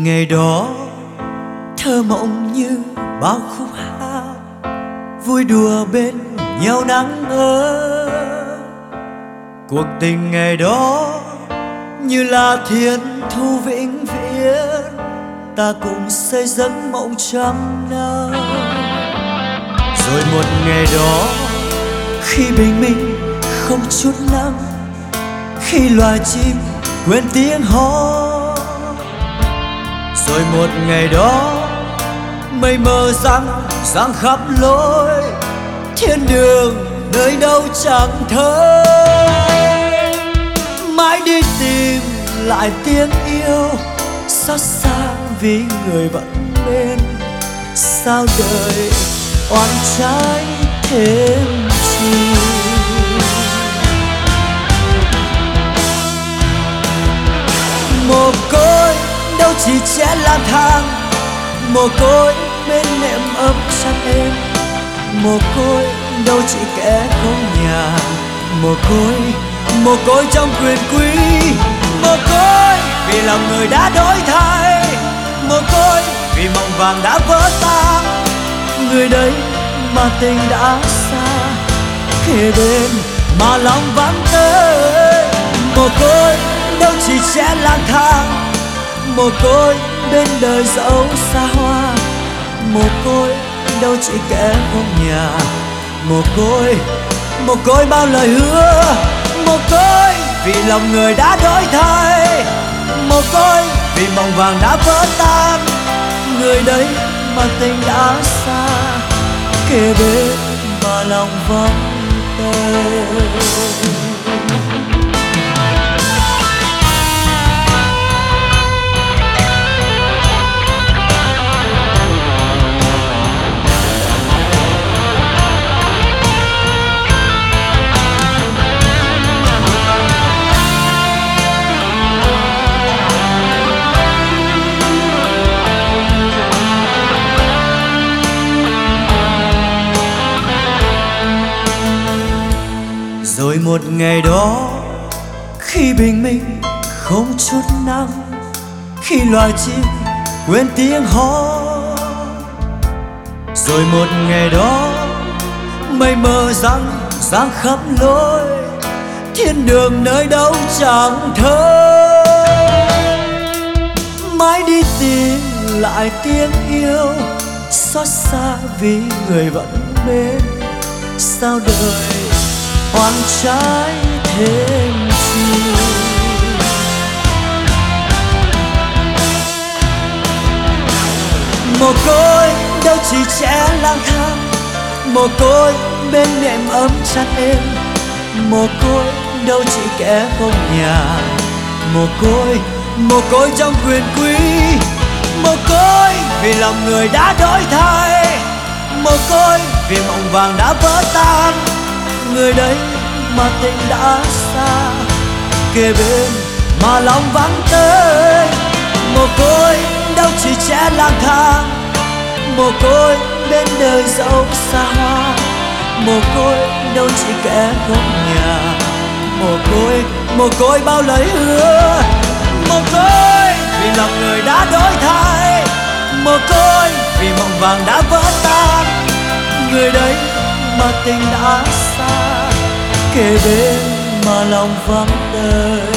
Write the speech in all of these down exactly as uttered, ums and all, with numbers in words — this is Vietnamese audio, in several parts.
tình ngày đó thơ mộng như bao khúc hát, vui đùa bên nhau nắng ơ. Cuộc tình ngày đó như là thiên thu vĩnh viễn, ta cùng xây giấc mộng trăm năm. Rồi một ngày đó khi bình minh không chút nắng, khi loài chim quên tiếng hót. Rồi một ngày đó mây mờ giăng giăng khắp lối, thiên đường nơi đâu chẳng thấy. Mãi đi tìm lại tiếng yêu, xót xa vì người vẫn bên. Sao đời oan trái thêm chi? Mồ côi đâu chỉ trẻ lang thang, mồ côi bên nệm ấm chăn êm. Mồ côi đâu chỉ kẻ không nhà, mồ côi mồ côi trong quyền quý. Mồ côi vì lòng người đã đổi thay, mồ côi vì mộng vàng đã vỡ tan. Người đấy mà tình đã xa, kề bên mà lòng vắng tới. Mồ côi đâu chỉ trẻ lang thang, mồ côi bên đời dẫu xa hoa. Mồ côi đâu chỉ kẻ không nhà, mồ côi mồ côi bao lời hứa. Mồ côi vì lòng người đã đổi thay, mồ côi vì mộng vàng đã vỡ tan. Người đấy mà tình đã xa, kề bên mà lòng vắng tơi. Rồi một ngày đó khi bình minh không chút nắng, khi loài chim quên tiếng hót. Rồi một ngày đó mây mờ giăng giăng khắp lối, thiên đường nơi đâu chẳng thấy. Mãi đi tìm lại tiếng yêu, xót xa vì người vẫn bên. Sao đời oan trái thêm chi? Mồ côi đâu chỉ trẻ lang thang, mồ côi bên nệm ấm chăn êm. Mồ côi đâu chỉ kẻ không nhà, mồ côi mồ côi trong quyền quý. Mồ côi vì lòng người đã đổi thay, mồ côi vì mộng vàng đã vỡ tan. Người đấy mà tình đã xa, kề bên mà lòng vắng tới. Mồ côi đâu chỉ trẻ lang thang, mồ côi bên đời dẫu xa hoa. Mồ côi đâu chỉ kẻ không nhà, mồ côi mồ côi bao lời hứa. Mồ côi vì lòng người đã đổi thay, mồ côi vì mộng vàng đã vỡ tan. Người đấy mà tình đã xa, kề bên mà lòng vắng đời.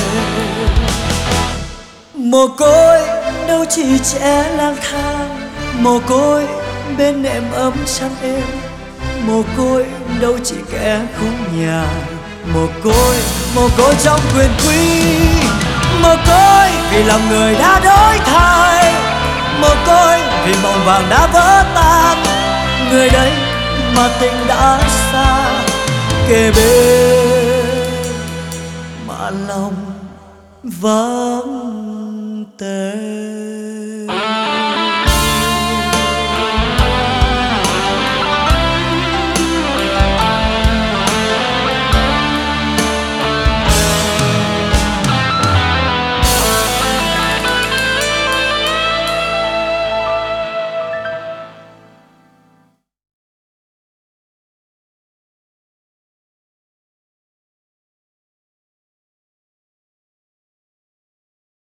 Mồ côi đâu chỉ trẻ lang thang, mồ côi bên nệm ấm chăn êm. Mồ côi đâu chỉ kẻ không nhà, mồ côi mồ côi trong quyền quý. Mồ côi vì lòng người đã đổi thay, mồ côi vì mộng vàng đã vỡ tan. Người đấy mà tình đã xa, kề bên mà lòng vắng tơi.